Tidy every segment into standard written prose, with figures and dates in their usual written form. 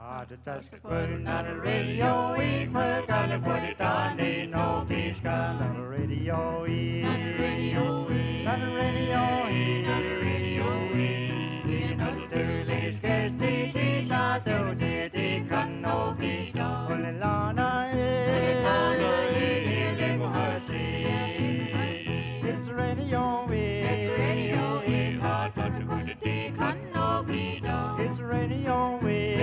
Just putting on the radio, we put on the put it on, ain't no peace on the radio, on the radio, on the radio, on the radio, in Australia's guest, they thought they can no be done. Only Lana, it's radio, it's radio, hard but to put it, they can no be done. It's radio,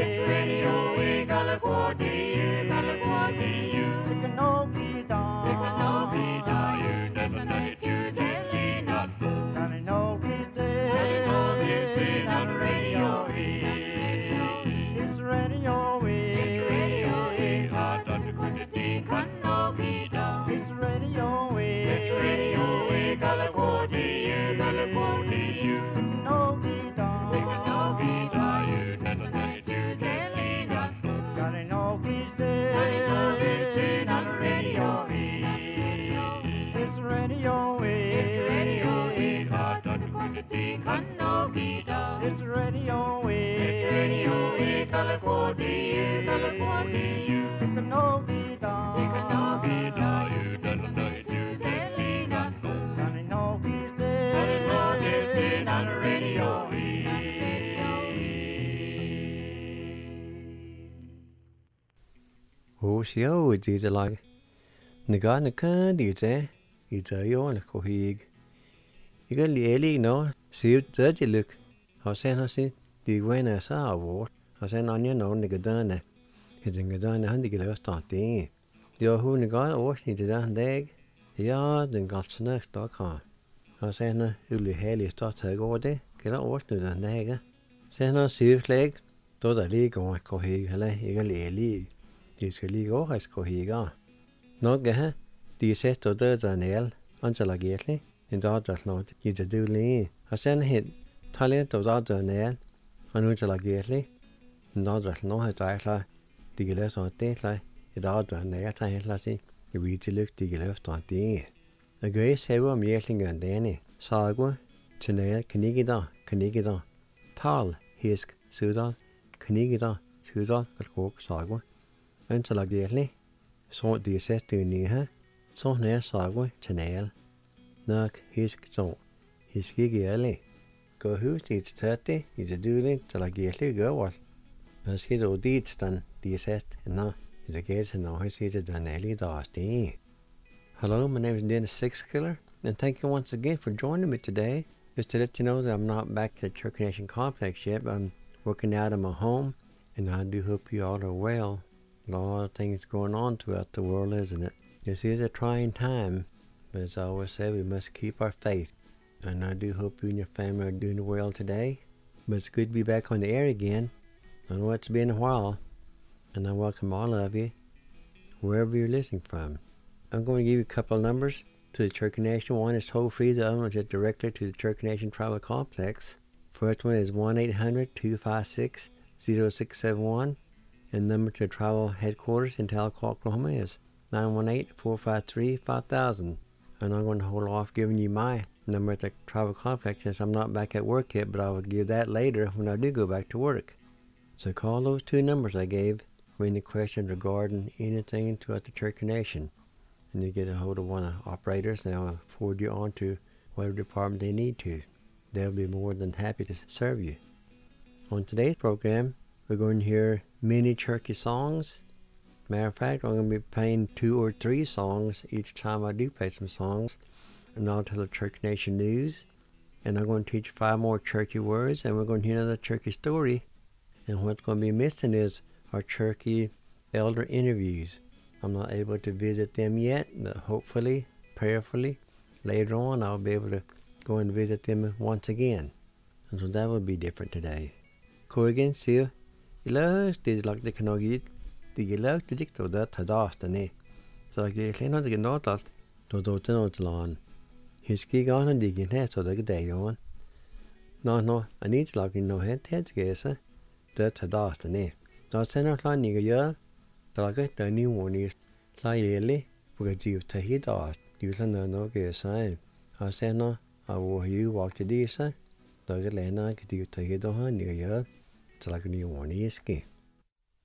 California, take a no be down. Take a no be down. You never know it, you telling us more. Johnny no be stay. On the radio, it's radio, it's radio, hard not to put it, they can no be down. It's radio, California, no be down. Take a no be down. You never know it, you telling us more. Johnny no be stay. On the radio, it's radio, hard not to put it, they can no be down. It's radio, California, take a no be down. Take a no be down. You never know it, you telling us more. Johnny no be stay. On the radio. Hosio is like the garden candy there. It's a yawn of cohig. You got the ellie no, see it dirty look. I sent her see the when I saw a wart. I sent on your own the gadana. It's in gadana 100 kilos starting. The who the guy washed it down leg. Yeah, then got snacks dog on. I sent her who the hell start to go there. Get out washed the leg. Send her serious leg. Those are legal cohig. You got the ellie. You skal lige over skohiga. Nok ha, de sætter død af næl, ansala gætli, en dagdræt noget, I det du lige. Og sen hit, talent af død af næl, og nu ansala gætli, en dagdræt noget har drætla, de kan løse af dætla, I dagdræt af næl, der helt sig, I ved til lykke, de kan løse af det. Og gør I sæve om jætlingen denne, sagde, til næl, kanigida, tal, hisk, sudal, kanigida, sudal, kalkok, sagde. Until I get it, so the set to near, so near sagwa channel. Knock his so his giggy alley. Go who's it's 30 is a doing till I get it go what. As his old deeds done the set and now is a gate and now he sees it done alley dusty. Hello, my name is Dennis Six Killer, and thank you once again for joining me today. Just to let you know that I'm not back to the Church Nation Complex yet, but I'm working out of my home, and I do hope you all are well. A lot of things going on throughout the world, isn't it? This is a trying time, but as I always say, we must keep our faith. And I do hope you and your family are doing well today. But it's good to be back on the air again. I know it's been a while, and I welcome all of you, wherever you're listening from. I'm going to give you a couple of numbers to the Church Nation. One is toll-free, the other one is directly to the Church Nation Tribal Complex. First one is 1-800-256-0671. And the number to tribal headquarters in Talcott, Oklahoma is 918-453-5000. And I'm going to hold off giving you my number at the tribal complex since I'm not back at work yet, but I will give that later when I do go back to work. So call those two numbers I gave for any questions regarding anything throughout the Church Nation. And you get a hold of one of the operators and I'll forward you on to whatever department they need to. They'll be more than happy to serve you. On today's program, we're going to hear many churchy songs. Matter of fact, I'm going to be playing 2 or 3 songs each time I do play some songs. And I'll tell the Church Nation news. And I'm going to teach 5 more churchy words. And we're going to hear another churchy story. And what's going to be missing is our churchy elder interviews. I'm not able to visit them yet, but hopefully, prayerfully, later on I'll be able to go and visit them once again. And so that will be different today. Corrigan, see you. Ilus did like the canogit, the yellow to dicto that had asked and so I gave him not to get noticed, to do to note on. His key on and digging head so the day on. No, I need to like in no head guess, that had asked and not send out line nigger year, that I get the new one is sly yearly, because you to hit asked, you send no guess. I said no, I will you walk to this, the Lena could you to hit on her nigger year. Like a new one is key.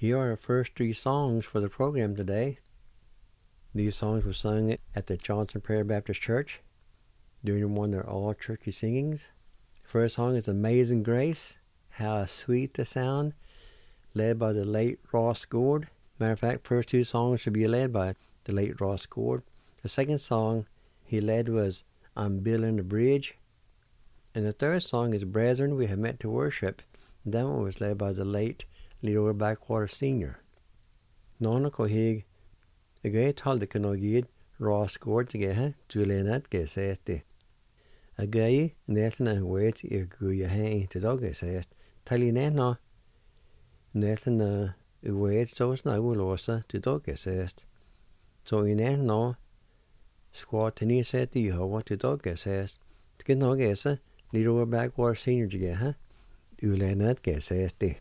Here are our first three songs for the program today. These songs were sung at the Johnson Prairie Baptist Church during one of their all-churchy singings. The first song is Amazing Grace, How Sweet the Sound, led by the late Ross Gord. Matter of fact, first two songs should be led by the late Ross Gord. The second song he led was I'm Building the Bridge. And the third song is Brethren We Have Met to Worship. And that one was led by the late Leroy Backwater Sr. Nona Kohig, a gay talde kanogid, Ross Gord to get Julianat Geseste. A gay Nelson and wait a guya hang to dog says, Talinena Nelson wait so it's no losa to dog says. So in no squat tini said the Jehovah to dog says, to get no gessa, Leroy Backwater Sr. to get Julianat Geseste.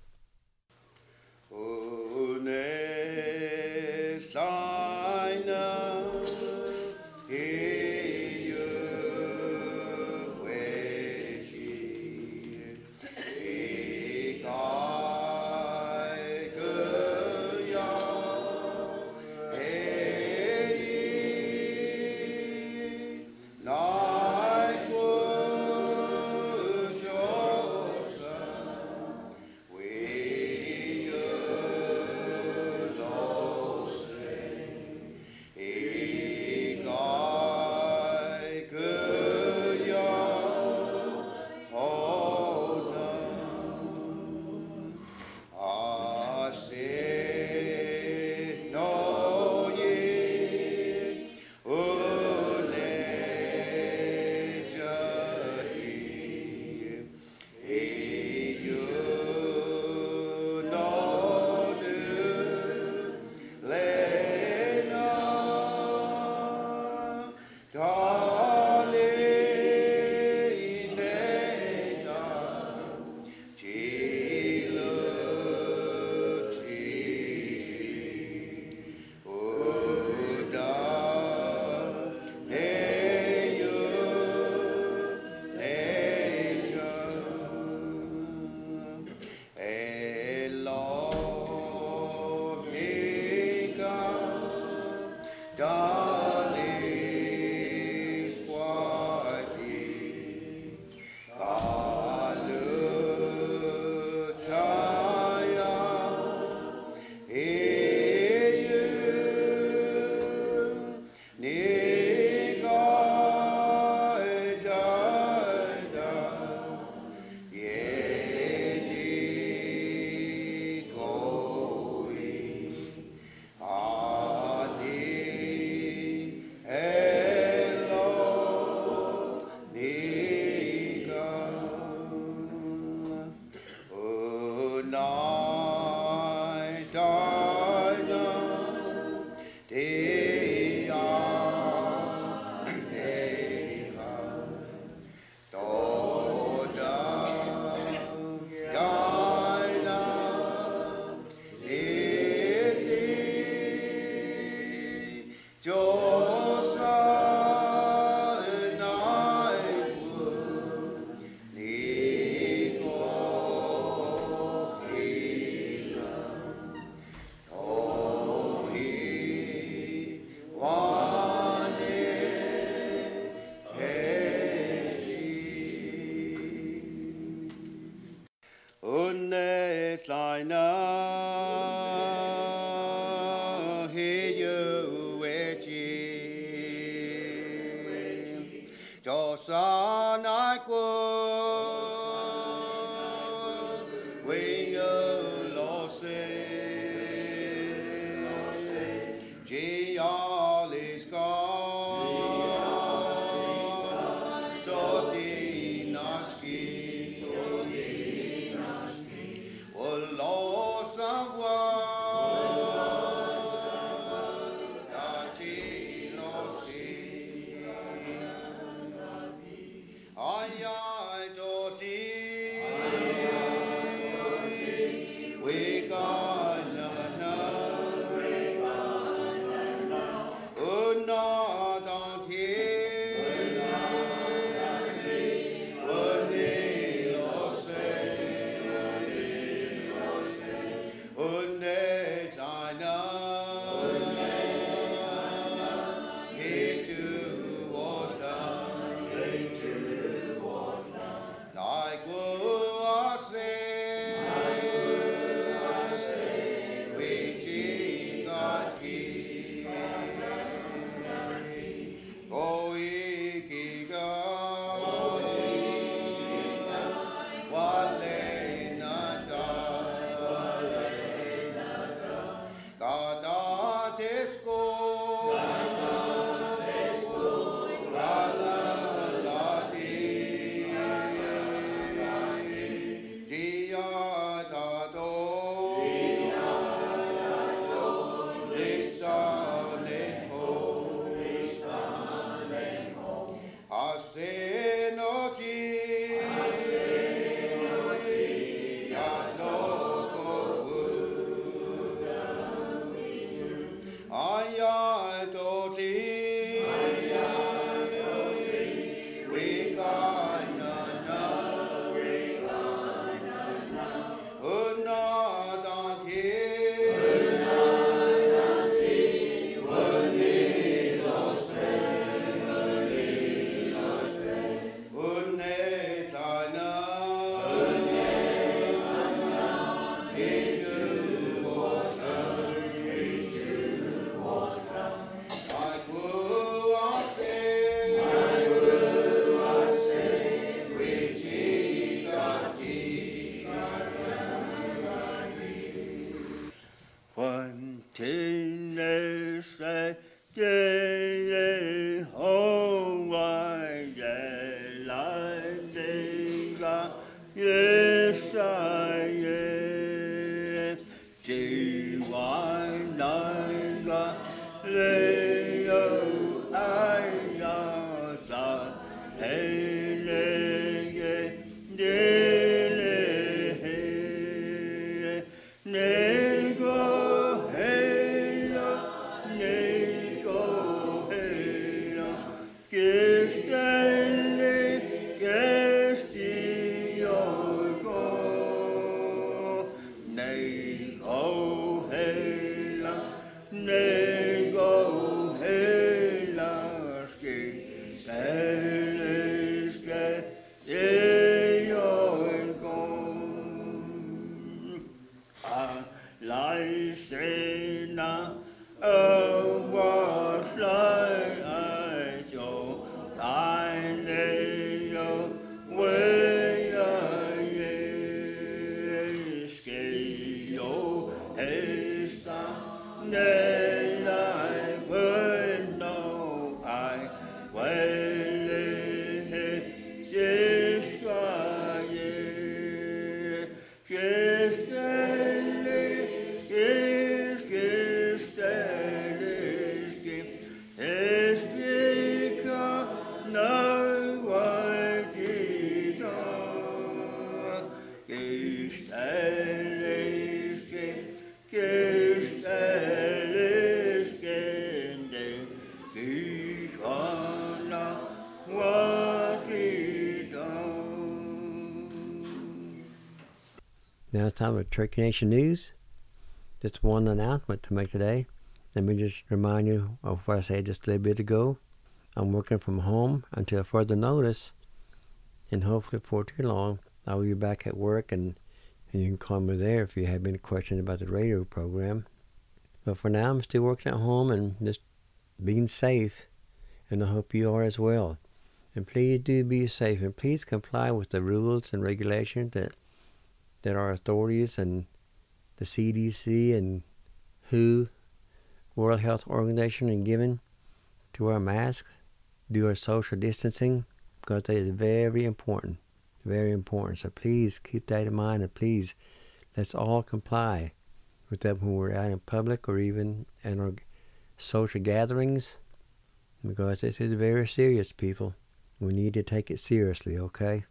Now it's time for Turkey Nation News. Just one announcement to make today. Let me just remind you of what I said just a little bit ago. I'm working from home until further notice, and hopefully before too long, I will be back at work, and you can call me there if you have any questions about the radio program. But for now, I'm still working at home and just being safe, and I hope you are as well. And please do be safe, and please comply with the rules and regulations that our authorities and the CDC and WHO, World Health Organization, are given to wear masks, do our social distancing, because that is very important, very important. So please keep that in mind, and please, let's all comply with that when we're out in public or even in our social gatherings, because this is very serious, people. We need to take it seriously, okay?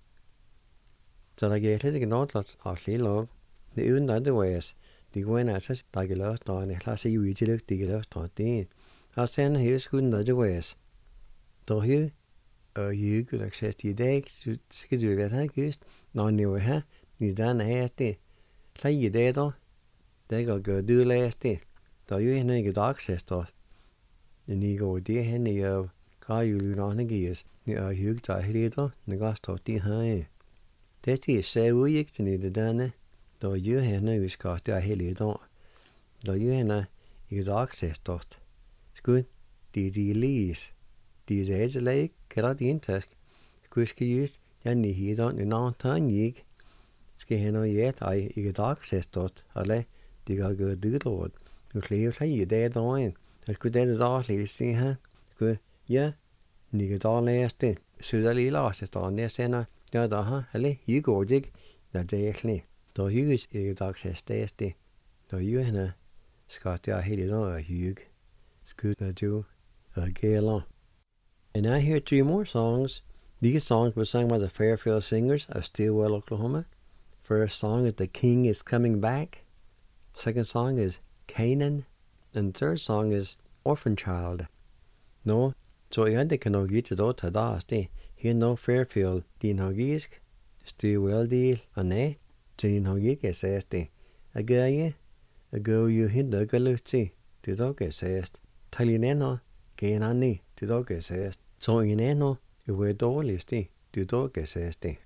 Så der gælder ikke noget at slå lov. Det er uden andre væs. Det går ind altså, der kan lov stående. Jeg klarer sig jo i til det, det kan lov stående. Det er. Og sen her skulle andre væs. Der her, og jeg kunne ikke sætte i dag, så skal du lade have kyst. Når ni var her, ni der er det. Så i dag der, det kan gøre du læse det. Der er jo en ikke dagsæster. Ni går det hen i og gør jo lønne gives. Ni er hygge der hele der, ni gør stå det her. Det er så udgik i det denne, da jo henne vi skal det hele dag. Da jo henne i dagsæstort. Skud, det er lis. Det er så læg, kan det indtask. Skud skal just, jeg i hidan i navn tannig. Skal henne jet ej i dagsæstort, eller det kan gøre dydlort. Nu slæver sig i det dagen. Så skud det daglige se her. Skud, ja, ni kan da læse det. Så der lige lagt det der næsender. Ja, da har, eller jeg går ikke, da det er slet. Da hygges ikke dagsæsters det. Da jo henne skal det hele dag at hygge. Skud når du gælder. And I hear 3 more songs. These songs were sung by the Fairfield Singers of Stillwell, Oklahoma. First song is The King is Coming Back. Second song is Canaan. And third song is Orphan Child. No, så jeg det kan nok ikke da til dag det. Her no Fairfield, din hagisk, Stillwell deal, og nej, din hagik er sæst det. Jeg gør je, jeg gør jo hende gør lyst til, det dog er sæst. Tal en ender, gen anden, det dog er sæst. Så en ender, jo er dårligst det, det dog er sæst det.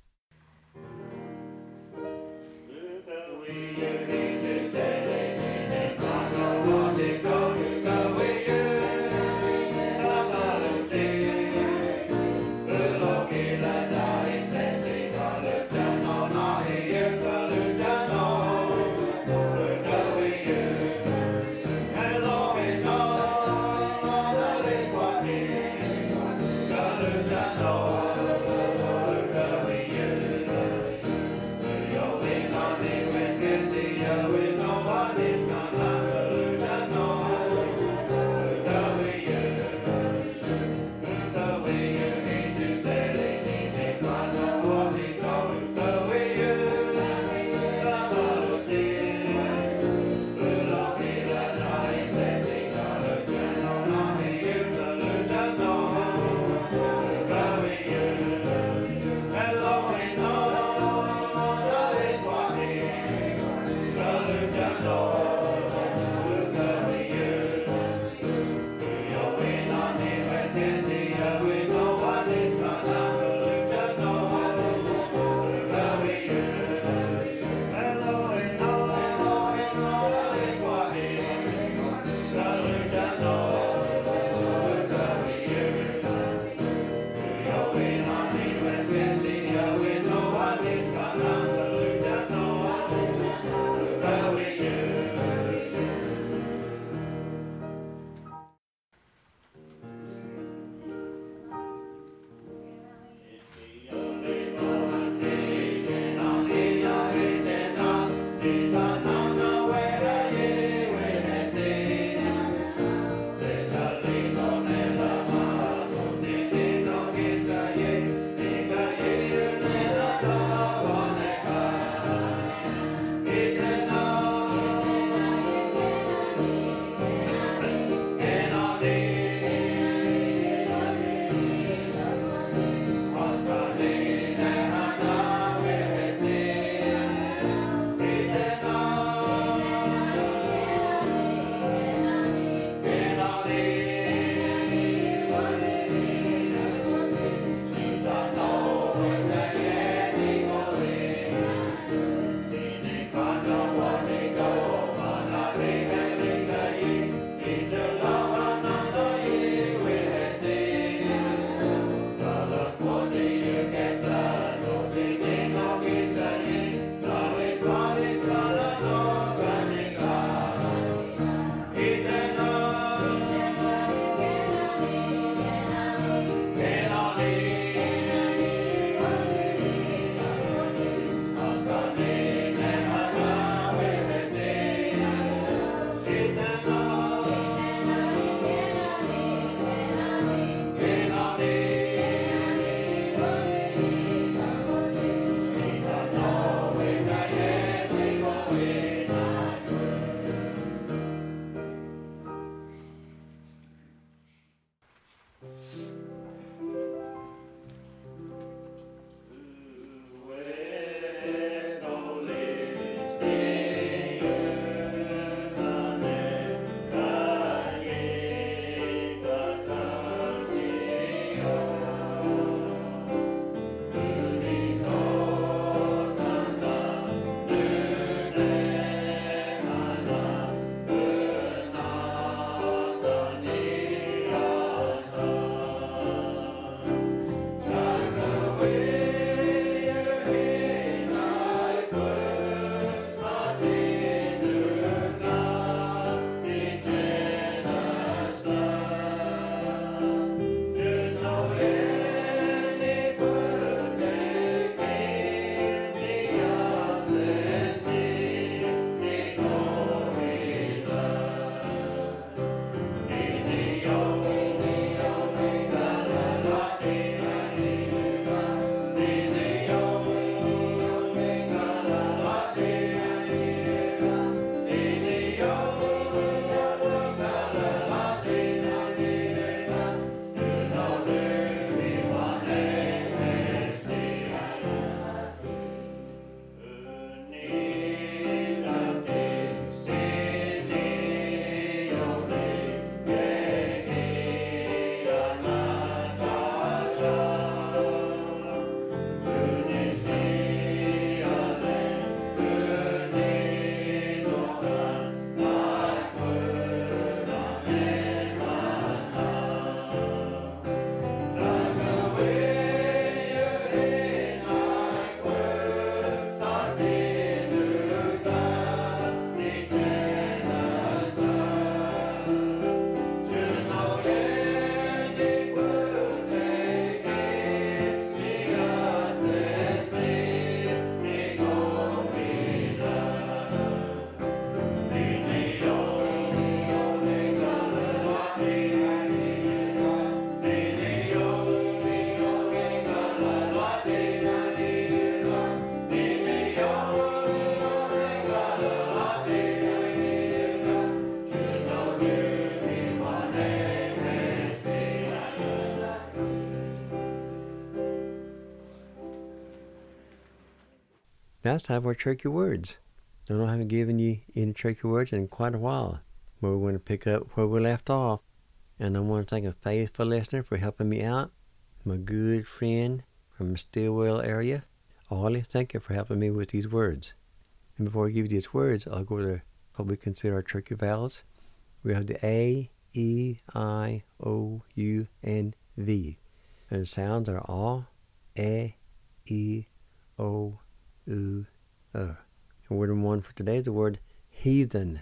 now it's time for tricky words. I know I haven't given you any tricky words in quite a while, but we're going to pick up where we left off. And I want to thank a faithful listener for helping me out. My good friend from the Stillwell area, Ollie, thank you for helping me with these words. And before I give you these words, I'll go to what we consider our tricky vowels. We have the A, E, I, O, U, and V. And the sounds are A, E, O, U, And word number one for today is the word heathen.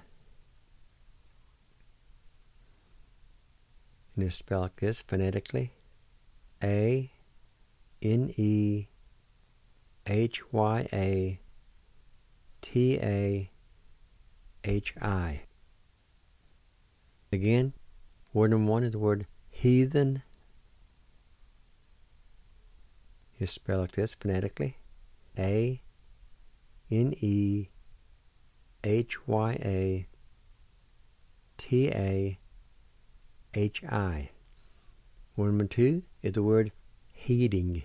And it's spelled like this phonetically. A-N-E-H-Y-A-T-A-H-I. Again, word number one is the word heathen. It's spelled like this phonetically. A-N-E-H-Y-A-T-A-H-I. Word number two is the word heating.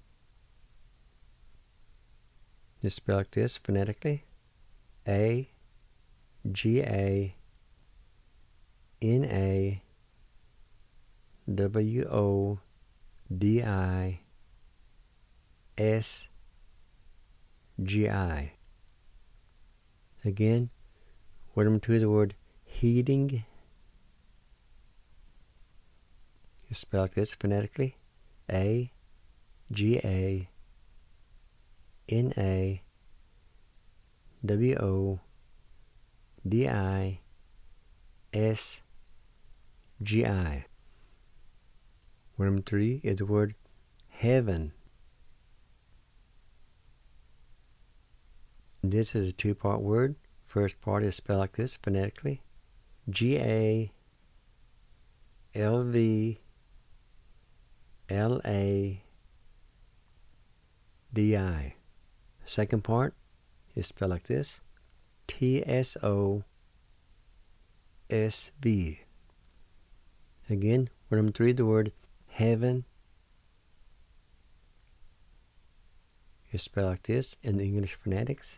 It's spelled like this phonetically. A-G-A-N-A-W-O-D-I-S-G-I. Again, word number two is the word heating. It's spelled like this phonetically. A-G-A-N-A-W-O-D-I-S-G-I. Word number three is the word heaven. This is a two-part word. First part is spelled like this phonetically. G-A-L-V-L-A-D-I. Second part is spelled like this. T-S-O-S-V. Again, word number three, the word heaven is spelled like this in the English phonetics.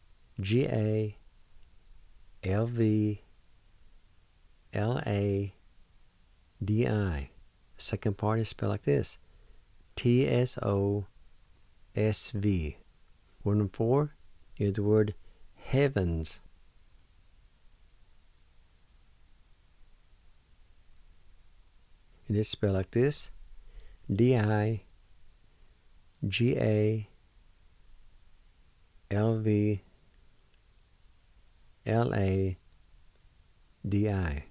G-A-L-V-L-A-D-I. Second part is spelled like this. T-S-O-S-V. Word number four is the word heavens. It is spelled like this. D-I-G-A-L-V-L-A-D-I.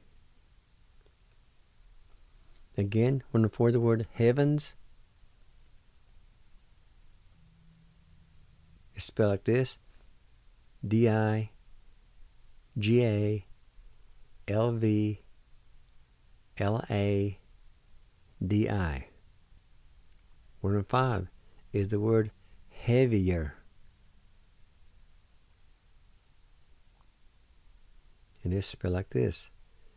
Again, word number four is the word heavens. It's spelled like this. D-I-G-A-L-V-L-A-D-I. Word number five is the word heavier. And it's spelled like this.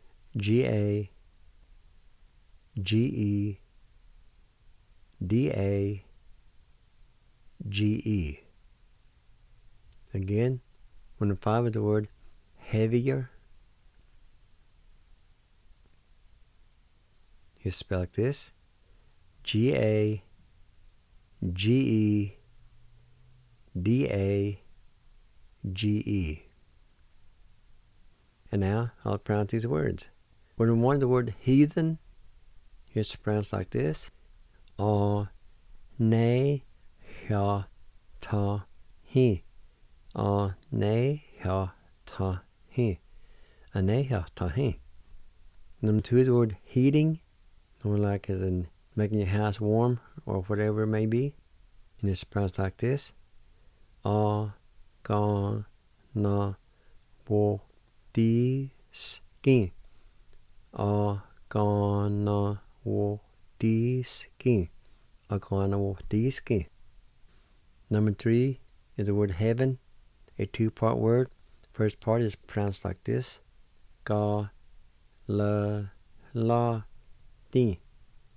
G-A-G-E-D-A-G-E. Again, word number five is the word heavier. It's spelled like this. G-A-G-E-D-A-G-E. And now I'll pronounce these words. Word number one, the word heathen. It's pronounced like this. A-ne-ha-ta-he. A-ne-ha-ta-he. A-ne-ha-ta-he. Number two is the word heating. Or like as in making your house warm or whatever it may be. And it's pronounced like this. A-ga-na-wo-di-ski. A-ga-na-wo-di-ski. A-ga-na-wo-di-ski. Number three is the word heaven. A two-part word. First part is pronounced like this. Ga-la-la-di.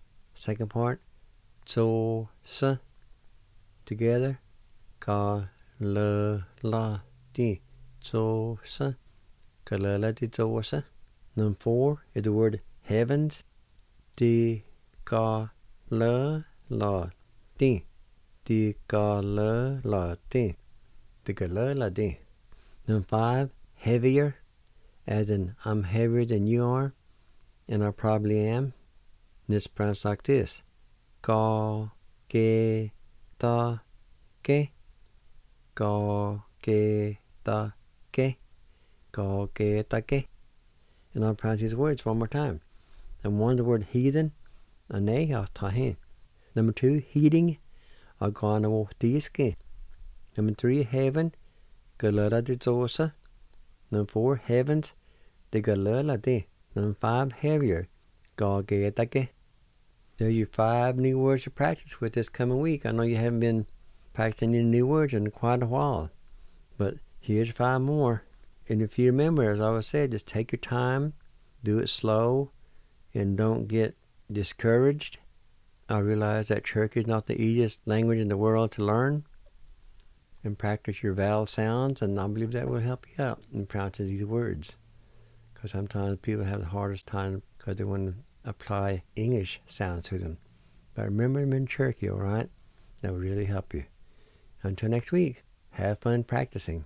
Second part, so-sa. Together. le, la, di, zo, sa, kalala di zo, sa. Number 4 is the word heavens. Di, ka, le, la, di. Di, ka, le, la, di. Di, ka, le, la, di. Number 5, heavier, as in I'm heavier than you are, and I probably am. And it's pronounced like this. Ka, ke, ta, ke. Ka, ke, ta, ke. Ka, ke, ta, ke. And I'll pronounce these words one more time. And one, the word heathen, ane, tahin. Number 2, heating, agano, diske. Number 3, heaven, galera de zosa. Number 4, heavens, de galera de. Number 5, heavier, ga, ge, ta, ge. There are your 5 new words to practice with this coming week. I know you haven't been practicing any new words in quite a while, but here's 5 more. And if you remember, as I always said, just take your time, do it slow, and don't get discouraged. I realize that Cherokee is not the easiest language in the world to learn, and practice your vowel sounds, and I believe that will help you out in pronouncing these words. Because sometimes people have the hardest time because they want to apply English sounds to them. But remember them in Cherokee, all right? That will really help you. Until next week, have fun practicing.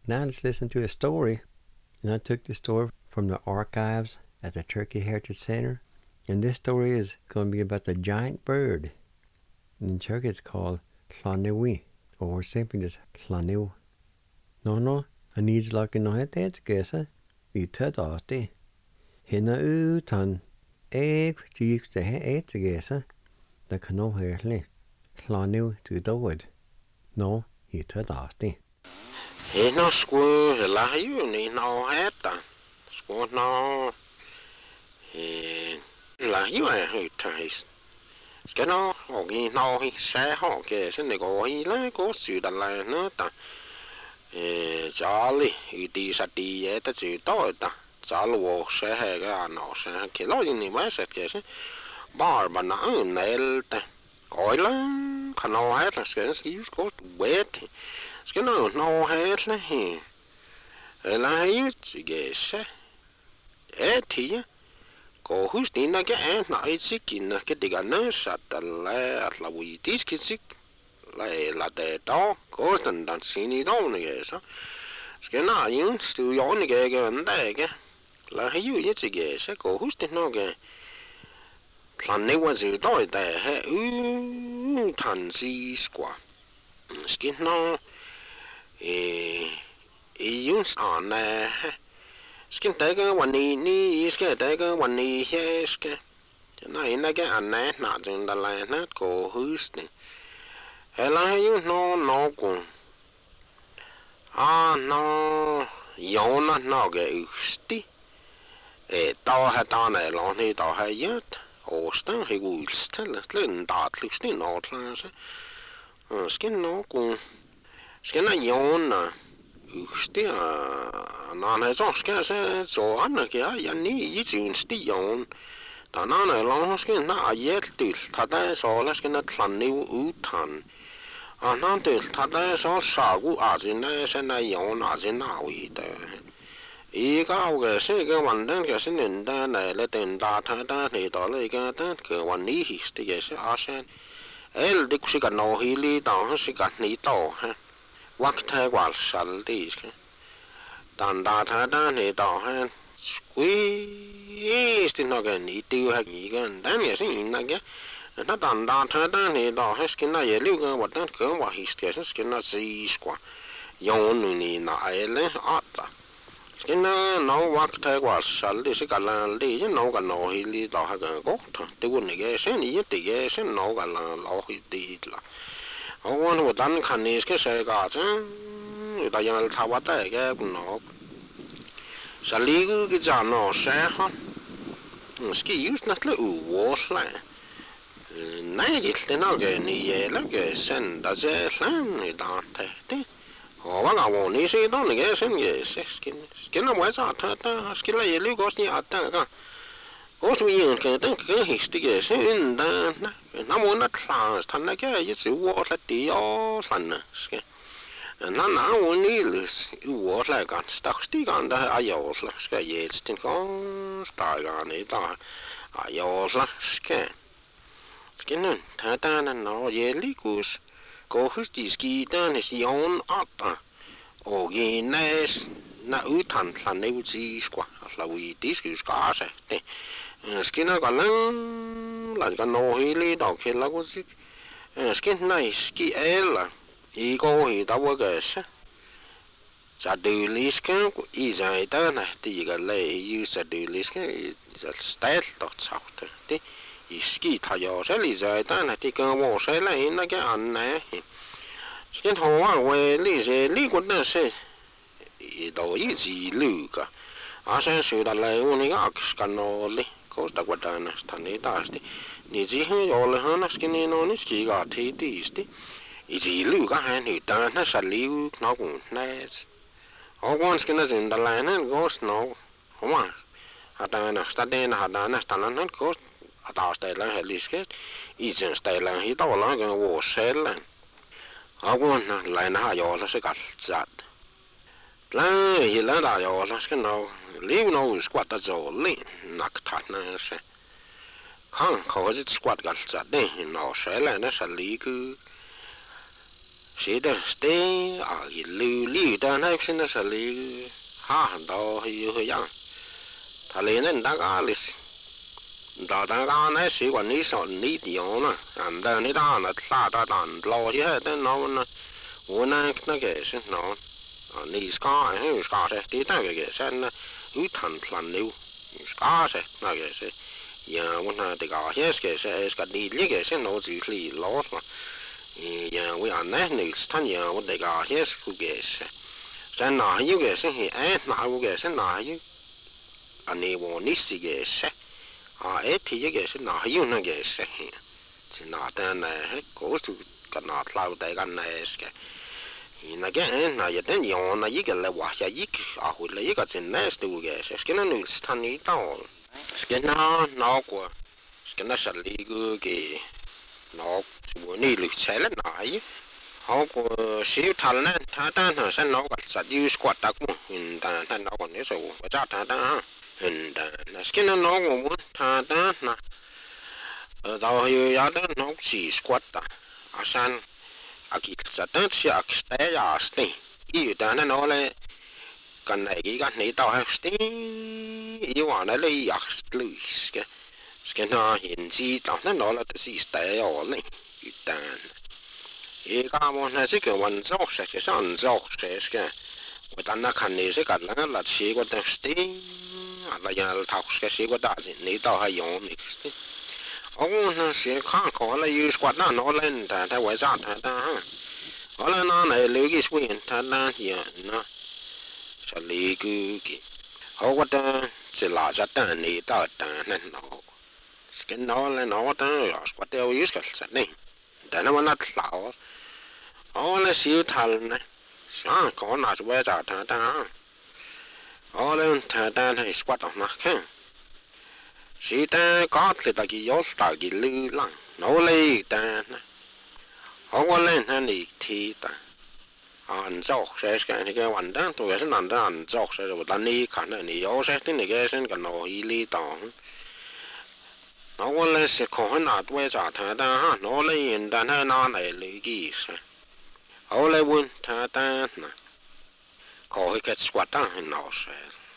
Now let's listen to a story. And I took the story from the archives at the Turkey Heritage Center. And this story is going to be about the giant bird. And in Turkey it's called Llaniwi, or simply just Llaniw. No, I need like no het het gesa. I tadati. Hina utan egg jeeps the het gesa. The cano herli. Llaniw to the wood. No, I tadati. Hina sku la juni no heta. Sku no la juni utais. Skano og I no hi sa ho ke sen go hi la go su da la no ta. Charlie uti sa ti eta su to ta. Charlie wo sa he ga no sa ke lo ni ma sa ke se. Bar ba na nel ta. Coi la cano het ska ski go wet. Skano no het la hi. La hi ge sa. Ti ko hustina ke na itsikina ke digana satalla atla wi tiskitsik la de to ko dan sini do ne so skena yin stu yo ne ge ndege la hiu yitsige se ko hustina ge plan ne was do de he tan si squa skena yun an skin tega wani iske tega wani heske na ina ge anna na jin da la na ko husti hela you no ko no yona no ge usti ta ha ta na lo ni ta ha yet ostan he gulstel len datlusti no klase skin no ko skin na yona usti na så ska så anna ke ja ni I tin stion ta na lo ska na yetil ta da så la ska na tlanni utan anna til ta da så sagu azin na se na yon azin na wi da I ga ge se ge wan den ge se nen da na le den da ta da ni da le ge da ke wan ni histi ge se asen el dik si ka no hi li da si ka ni to ha wakta wal sal diske dan da ta da ne da han squee sti no ga ni tu ha gi ga dan ye sin na ga na dan da ta da ne da ha skin na ye lu ga wa dan ko wa hi sti skin na si squa yon ni na ele ata skin na no wakta wal sal dis ka la li no ga no hi li da ha ga go ta te wo ne ga sen ni te ge sen no ga la lo hi ti la Owan wo dan kan ni ske se ga chen da yan ta wa ta ge no sa li gu ge ja no se ha ski yus nat le u wo sla na ge te no ge ni ye la ge sen da ze san ni da te o wa ga wo ni se do ni ge sen ge se skin na wa sa ta ski la ye lu go ni ata ga Os vi yin ke den ke histige se in da na mo na class tan na ke yi su wo la ti o san na ske na wo ni lus wo la ga stak sti ga da a yo la ske ye tin ko sta ga ni da a yo la ske nun ta ta na no ye li kus ko hus ti ski dan is yon ata o gi nes na utan la ne u si squa la wi ti ski ska se skina galan la ga no hi li da ke la go si skin nice ki ela I go hi da wo ga se sa du li skin I za da na ti ga le yu sa du li skin sa stel dot sa ti I ski ta yo se li za da na ti ga wo se la in na ga an na skin ho wa we li se li go na se I do I ji lu ga a se su da le u ni ga ska no li Costa guardana stanni tasti ni ji he yo le hana skini no ni ski ga ti ti sti I ji lu ga han hi ta na sa liu no gun nes o gon skina zin da la na gos no homa ata na sta de na da na sta na gos ata sta la he liske I jin sta la hi to la ga wo sel o gon na la na yo la se ka zat la hi la da yo la skina Liv no squat da zo li nak tat na se kan ko ji squat gal za de no se la na sa li ku Sĩ đó stay ở lưu đó này xin nó sẽ lưu ha đó hơi giang thà lên nên đã có lịch đó đã có này sĩ quan ní sọn ní điều nè anh đó ní đó là ta đàn lo chứ hết nó nó nó cái xin nó ní ska hay ska sẽ tí ta cái xin ứ thành plan lưu ska sẽ nó cái sẽ giờ muốn là cái hết cái sẽ cái đi lý cái sẽ nó chỉ lý lo mà giờ we anh này ní thanh giờ muốn cái hết cái sẽ sen na hiu cái sẽ hi na cái sẽ na hiu anh ấy muốn ní gì cái sẽ thì cái sẽ na hiu nó cái sẽ chỉ na tên này hết cố sự cái na lao đại cái này cái na cái na giờ đến giờ na cái là quá giờ hồi là cái chuyện nàystu cái sẽ cái nó ní thanh ní tao cái nó của cái nó xử lý cái nó muốn ní lịch sai lắm này họ có siêu thằng này thằng ta nó sẽ nó cái sát yêu squat đặc biệt hình ta nó còn nhớ rồi và chắc thằng ta hình ta nó cái nó cũng muốn thằng ta nó rồi giờ đó nó chỉ squat ta asan aki sát ta chỉ akste ya ste yêu ta nó lại cái này tao hay ste yêu anh này ya lui cái nó hiện gì tao nó là chỉ ste ở này ta一家么那是个文作些，个是文作些个，我当那看你是个那个那吃过的是啊，那样头个吃过大件，你倒还用你是，我那是看过了有过那拿来他为啥他哈，我那拿来留个水他那样那，是那个，我的是拉着蛋你到蛋那拿，跟拿来拿蛋呀，我都有个是呢，但那么那老。nó siêu thần này, sáng có nào sẽ bây giờ thằng ta, lên thằng ta này squat ở mặt khác, sĩ ta có thì ta chỉ có ta chỉ lưu lăng, nó lấy ta, có lên thằng này thì ta, ăn dọc sẽ cái vấn đề tôi sẽ làm ta ăn dọc sẽ rồi ta đi khả năng này yếu sẽ thế này cái sẽ cái nó ý lý tòng, nó lên sẽ có nào bây giờ thằng ta, nó lấy ta nó này lấy gì sẽ họ lấy vốn thà ta nè có cái squat ta hình nào sẽ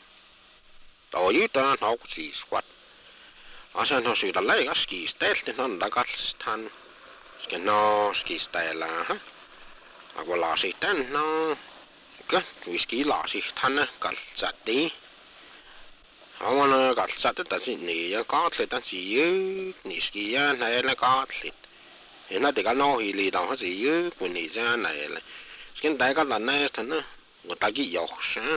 đối với ta nó cũng chỉ squat ở trên nó sử dụng lấy cái ski style thì nó đã có thành cái nó ski style là ha à có là sĩ tên nó cái ski là sĩ thành á cái chặt đi họ nó cái chặt thì ta chỉ nhỉ có thì ta chỉ nhỉ ski này là có thì nó thì cái nó thì lì đó nó chỉ dưới quần này ra này là cái đại cái lần này thằng nó người ta chỉ dọc sáng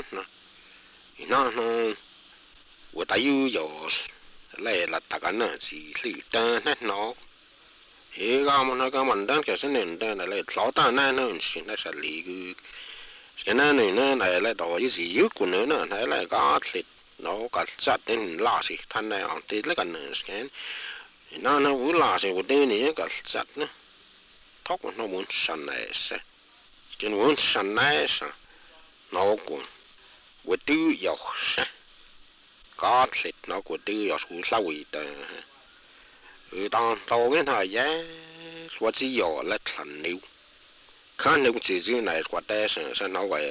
nó người ta yêu dọc lại là tất cả nó chỉ lì ta nó thì cái mình đang cái nền đây là lót ta này nó chỉ nó sẽ lì cái này này là đó cái gì dưới quần nữa này là có thịt nó cả chặt đến lá gì thằng này ăn thì lấy cái này cái nó vui là sẽ có tên này cái chặt nữa thóc nó muốn săn này sẽ cái muốn săn này sẽ nó cũng với tư dọc sẽ có thịt nó của tư dọc cũng sao vậy ta đang tàu cái này giá của chỉ dọc là thành níu khá níu chỉ dưới này của ta sẽ nó vậy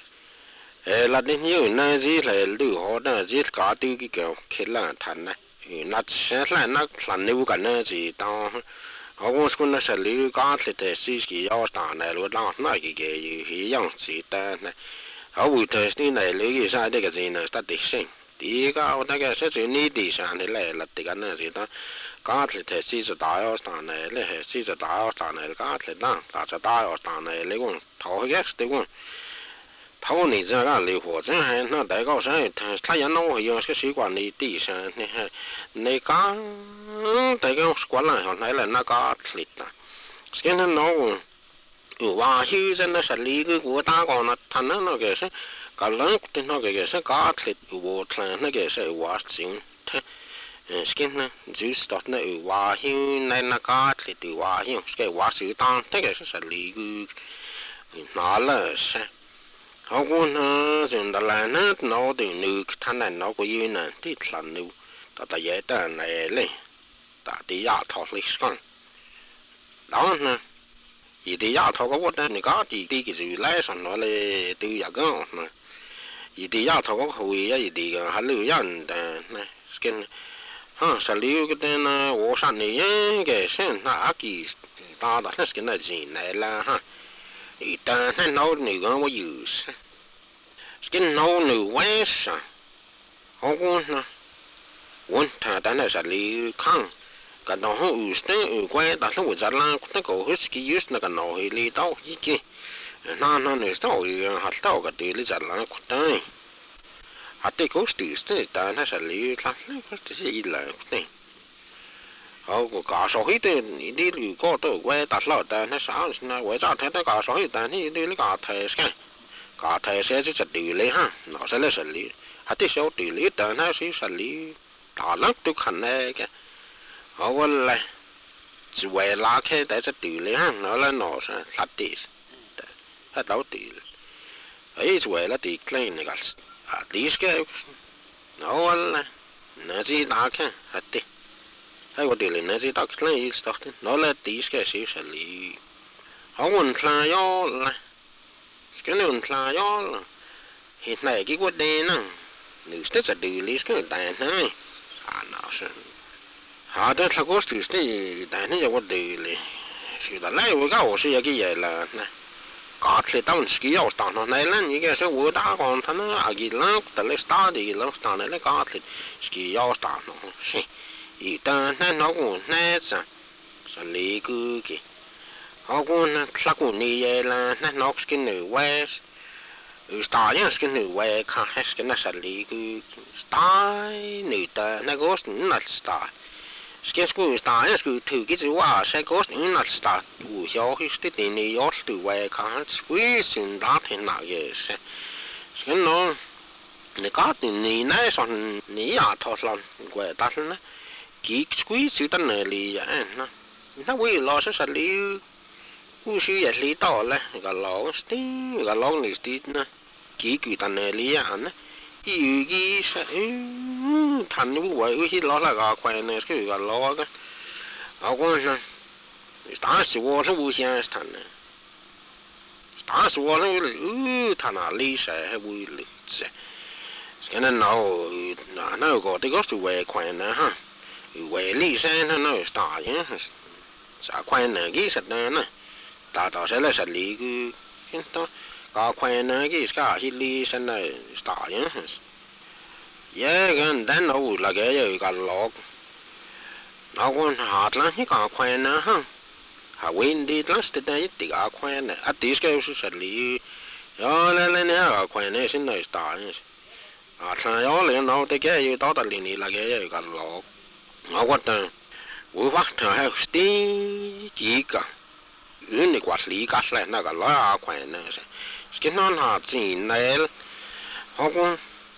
là đến nhiều nơi gì là lưu họ đó gì cả tư cái kiểu khi là thành này nó sẽ là nó thành níu cả nơi gì tao họ cũng nó sẽ lưu có thì sĩ cái yếu tố này luôn đó nó cái hiện象gì ta này họ vui thời này này lưu cái sao cái gì này ta thực sinh thì cái cái sẽ chỉ ní đi sang thì lại là cái này gì đó có thì sĩ sẽ đại yếu tố này lại sĩ sẽ đại yếu tố này có thì đó ta sẽ đại yếu tố này lấy cũng thấu cái cái cũng thấu này ra cái lưu火真係那大個上他人都會用個習慣你地上你講大個慣啦，後來那個力啦，現在nó話佢真係實力個國打過那他那個是個人的那個是個力我看那個是話錢他現在就是到那話佢那個力的話佢個話是當那個是實力個哪了是họ cũng dừng là nó từ nữ thanh này nó có yêu nè thì là nữ ta dễ ta này lên ta đi ra thọ lịch con đó nè อีที่ยาทอก็ว่าแต่นี่ก็ตีตีกี่สิไล่สันว่าเลยตีอยากก็นะอีที่ยาทอก็คุยอีที่ก็ฮัลโหลยันแต่นะสกินฮะสลิวก็แต่นะ我上你ยังแกเส้นนะอากีตาแต่สกินน่ะจีนไหนละฮะอีแต่นั่นเราหนึ่งก็ว่าอยู่สกินเราหนึ่งไว้สันเขาก็นะวันถ้าแต่นั่นสลิวข้างก็ต้องหูสเตอร์กว่าแต่ถ้าว่าจะล้างก็ต้องหูสกิยุสนะก็น้อยเลยต่ออีกนั่นเนี่ยสตอรี่หัดต่อก็ดีเลยจะล้างก็ได้หัดที่เขาสติสเตอร์แต่นั่นสลิวล้างก็จะใช่อีหลังก็ได้เขาก็การสอนที่ดีหรือก็ตัวว่าแต่ละแต่นั่นสาวนะว่าจะแทนแต่การสอนแต่นี่ดีเลยการเทสกันการเทสจะดีเลยฮะน่าจะเลยสลิวหัดที่เขาดีเลยแต่นั่นสิสลิวตาลักตุกขันเลยแกเขาว่าอะไรจะเวลาแค่แต่จะตีเลยฮะนั่นแหละน่าจะลัดตีแต่ถ้าเราตีไอ้จะเวลาตีคลีนนี่ก็ตีสเกลนั่นว่าอะไรน่าจะด่าแค่ฮัตตีให้ว่าตีเลยน่าจะด่าคลีนอีกสักทีนั่นแหละตีสเกลสิสลีเขาวันคลายอละสเกลวันคลายอละเห็นไหนกี่วันเดินนั่งหรือจะดูลิสก์แต่ไหนน่าจะ好的，他过去是，但是我对嘞，是的，来我讲我是一个人了，那，搞起当时个要当那来了，你个是我打光他那阿个人，得来打的人当来了搞起，是个要当那是，一旦那个那啥，是那个个，好个那啥个你也了，那是个女外。打样是个女外看还是个那啥那个打女的那个是那是打。Skesku staan sku tugi wa sekos inat sta u yo histi tini yo stu wa kan squeeze in dat hin na yes sken no ne ka ni na son ni ya thoslan gwe ta na ki squeeze ta ne li ya na wi lo sa li u shi ya li to le ga lo sti ga lo ni sti na ki ta ne li ya na ý nghĩ sẽ thành những buổi khi lo là gà quay này cái gà lo cái à con sao ta sử dụng nó vui xem thành này ta sử dụng nó thành là lý sẽ hay vui lý sẽ cái này nó có cái sự về quay này ha về lý sẽ nó ta nhé sẽ quay này cái sự này nè ta sẽ là xử lý cái đó cả khoai này cái cả hi li sen này start nhá, yeah cái đàn nó là cái gì cái lọc, nó còn hạt lắm cái cả khoai này ha, hà quên đi lắm cái này thì cả khoai này, tí cái xử lý, rồi lên này khoai này sen này start nhá, thằng đó lên nó cái gì đó là cái gì cái lọc, nó quát tên, vừa phát thằng hay tí chỉ cả, này quát lý cắt lại nó cái lo khoai này cái non hạt gì này họ cũng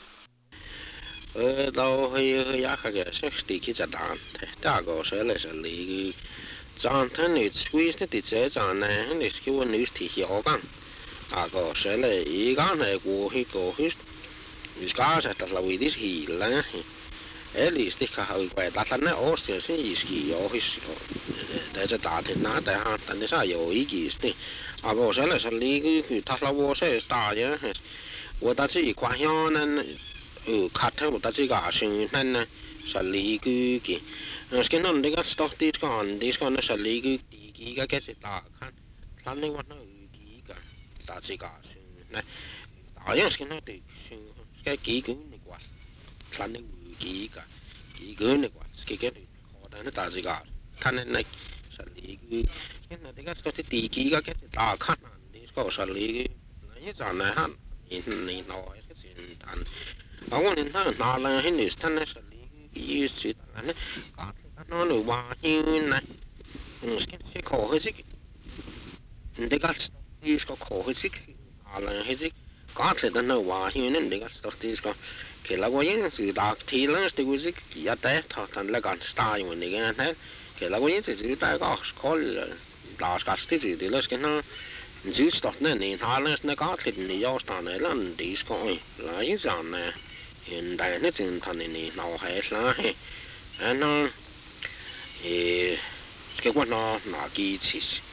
đâu hơi ác cái sẽ đi cái giai đoạn thế ta có sẽ là xử lý chọn thế này squeeze thì sẽ chọn này này cái vấn đề thì hiểuกันcó sẽ là ý cái này của cái sẽ là vì this hi là at least cái hơi quay đặt lên nó sẽ ý hiểuแต่จะตัดเห็นนะแต่ฮะแต่ในสายอยู่อีกสิบอกใช่เลยสลีคือถ้าเราบอกใช่ตาเนี่ยว่าตัดสิความย้อนนั้นขัดให้ว่าตัดสิกาซึ่งนั่นนะสลีคือสกินนั่นเด็กก็สต็อกที่ก่อนนะสลีคือตีกี้ก็แค่สิตาขันในวันนั้นกี้ก็ตัดสิกาซึ่งนะตาอย่างสกินนั่นติซึ่งแค่กี้ก็ไม่กว่าขันในกี้ก็ไม่กว่าสกินแค่ขอแต่นั่นตัดสิกาท่านในสลีคือเนี่ยนะที่ก็สติตีกี้ก็แค่ตาขันนี่ก็สลีคือนี่จานนะฮะนี่น้อยก็สิ่งท่านเอาวันนี้ท่านนาเลยให้หนึ่งท่านในสลีคือสิ่งนั้นก็นอนหรือว่าหิวนะสขอให้สิที่ก็ที่ก็ขอให้สิอะไรให้สิก็เลยท่านว่าหิวนั่นที่ก็สติก็แค่ละว่ายังสิดักทีแล้วสติก็สิอย่าแต่ท่านละกันสไตล์วันนี้กันนะcái là cái gì chứ tại có là cái gì thì là cái nó giữ stock này hà là nó có thịt này do tao này là đi coi là cái dạng này hiện tại nó chỉ thành này nào hay là nó cái quan nó là cái gì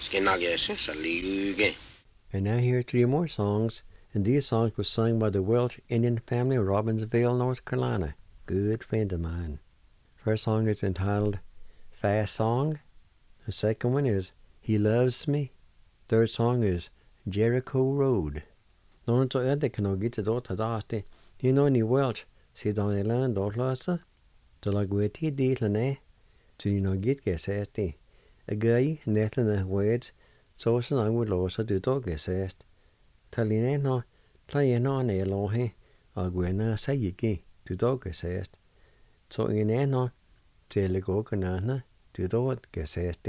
And now here are 3 more songs, and these songs were sung by the Welsh Indian family of Robbinsville, North Carolina. Good friend of mine. First song is entitled Fast Song. The second one is He Loves Me. Third song is Jericho Road. None to other can get it out of the you know any Welsh, see down the land or closer. To like wait he did ne to you know get sassy. A guy netting the words, so I would also do dog assessed. Tell you no, play on a long or gwen say ye gay to dog assessed. So in no, tell a go canana to dog assessed.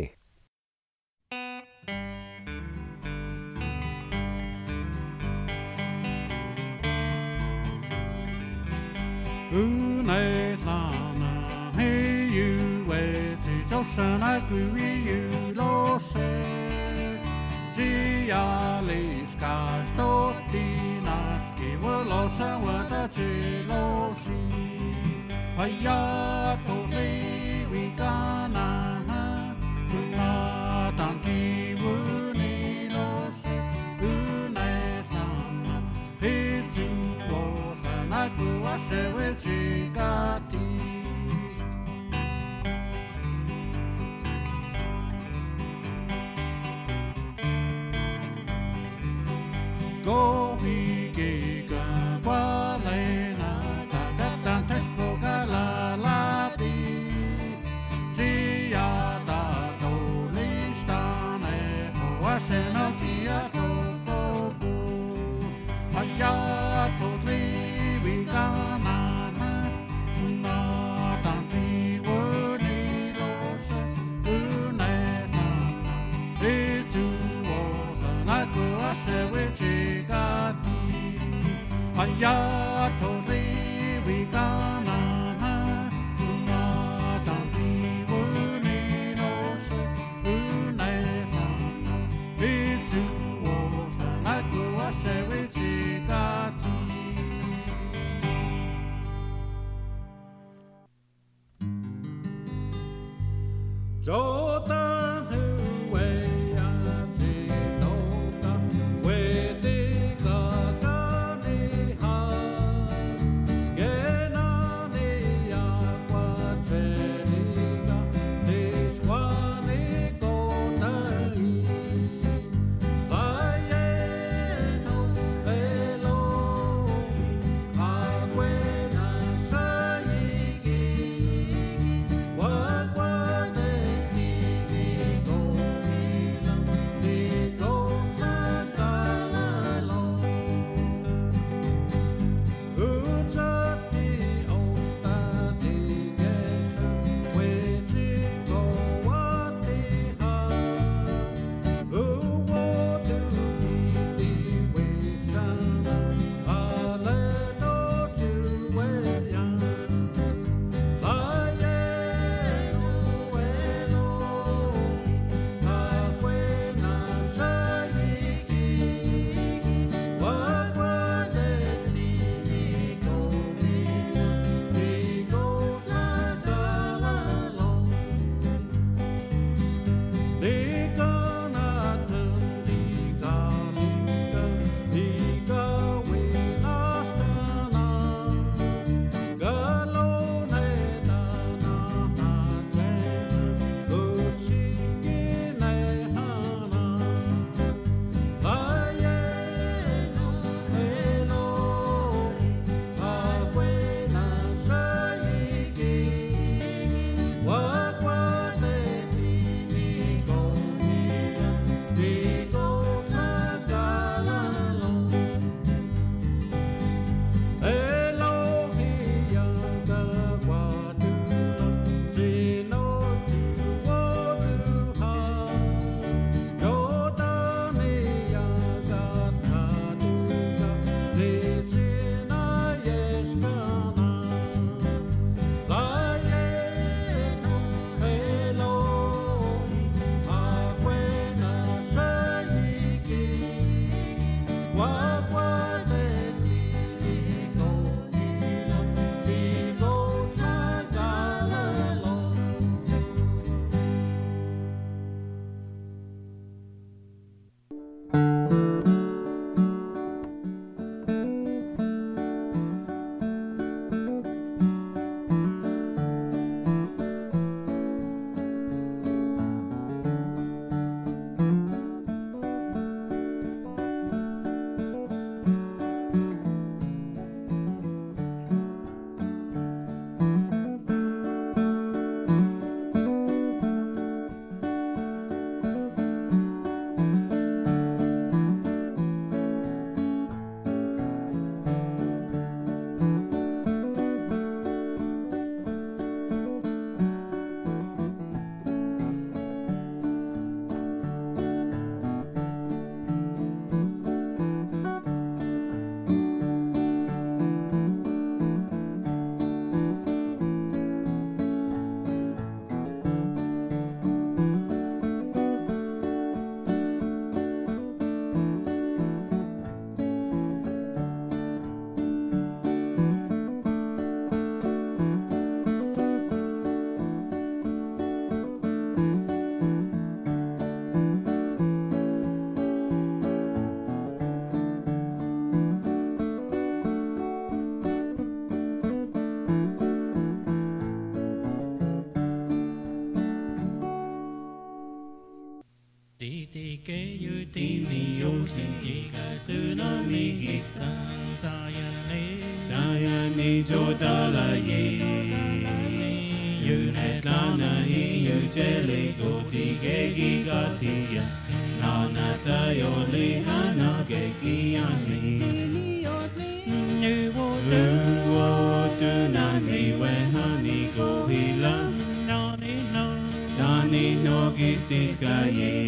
Này lana hey you way to cho sơn ai quý you lo se chỉ ya li ska sto đi na ski wo lo sa wa ta chỉ lo si ai ya to li we ka na na tan ki wo ni lo se này lana hey you wo na ku wa se we chỉ ka ti go hi ke ka pa le na ta ka tan tes ko ka la ti ji ya ta to li sta ne ho wa se na ji ya to ko ku ha ya to li wi ka na na ta ti wo ni lo se u ne na e ju wo na ko wa se we ji ya to ri we ga na na ta ti wo ni no se u nai na e ju wo na ko wa se we ji ga ti jo ta hu we ya ji do ta we de ga ga ni ha Sayani Jodala Yunetlana Yujeli Goti Gegi Gatia Nana Sayoli Hana Gegiani Nani Wehani Gohila Dani Nogis Diskaye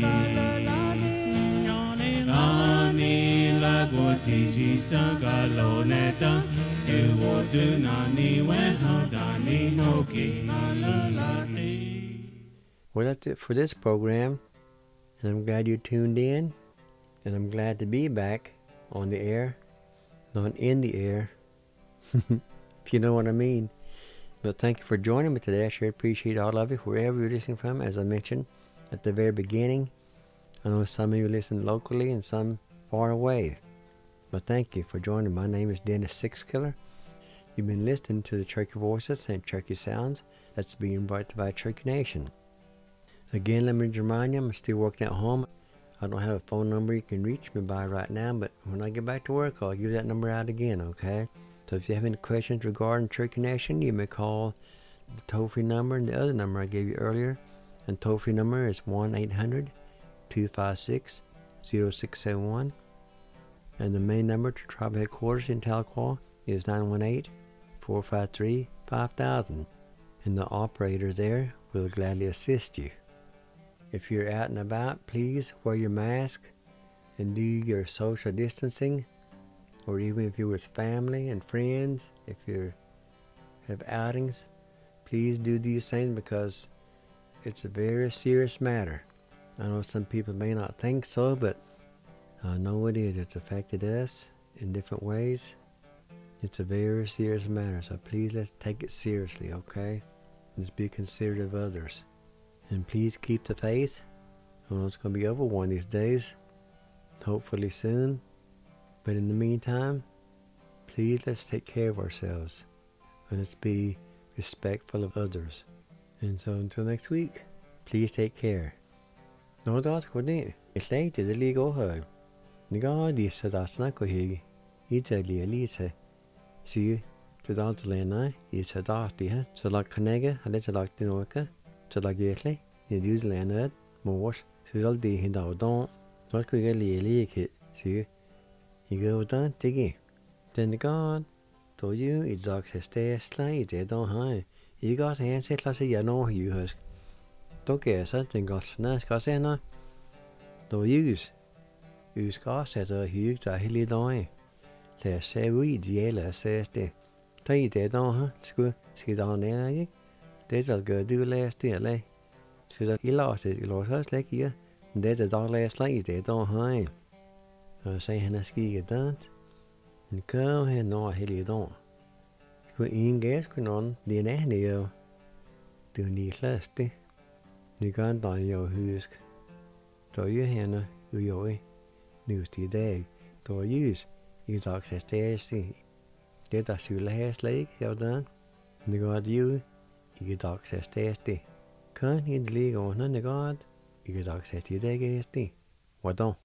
Nani Lagoti Jisa Galoneta Well, that's it for this program, and I'm glad you tuned in, and I'm glad to be back on the air, not in the air, if you know what I mean. But thank you for joining me today. I sure appreciate all of you, wherever you're listening from. As I mentioned at the very beginning, I know some of you listen locally and some far away. But thank you for joining. My name is Dennis Sixkiller. You've been listening to the Cherokee Voices and Cherokee Sounds that's being brought by Cherokee Nation. Again, let me remind you, I'm still working at home. I don't have a phone number you can reach me by right now, but when I get back to work, I'll give that number out again, okay? So if you have any questions regarding Cherokee Nation, you may call the toll-free number and the other number I gave you earlier. And toll-free number is 1-800-256-0671. And the main number to tribal headquarters in Tahlequah is 918-453-5000. And the operator there will gladly assist you. If you're out and about, please wear your mask and do your social distancing. Or even if you're with family and friends, if you have outings, please do these things because it's a very serious matter. I know some people may not think so, but I know it is. It's affected us in different ways. It's a very serious matter, so please let's take it seriously, okay? Let's be considerate of others. And please keep the faith. I know it's going to be over one of these days, hopefully soon. But in the meantime, please let's take care of ourselves. And let's be respectful of others. And so until next week, please take care. No doubt for me, it's late to the legal hug. Nigga, this that's not go hig. It's a little. See, to the lena, it's a dusty, so like Canega, and it's like the Norca, so like Yetley, you use Leonard, more, so all the hind out don't, not go get a hit. See, you go down, diggy. Then the God told you, it's like a stay slide, they don't hide. You got a answer, class, you know, you has. Don't get something got snatched, cause I know. Don't use. Use gas at a huge, a hilly line. They say we, the yellow says they. Tell you they don't, huh? School, see down there, you. There's a good do last year, like. So that you lost it, you lost us like you. There's a dog last like they don't hide. I say, and a ski get done. And go and no, hilly don't. School in gas, going on, the name, do need last day. You can't die your husk. So you Hannah, who you news today, to use. You talk says tasty. Did a shoe last leg, you done? The God you talk says tasty. Can't you league on the God? You talk says today, gasty. What don't?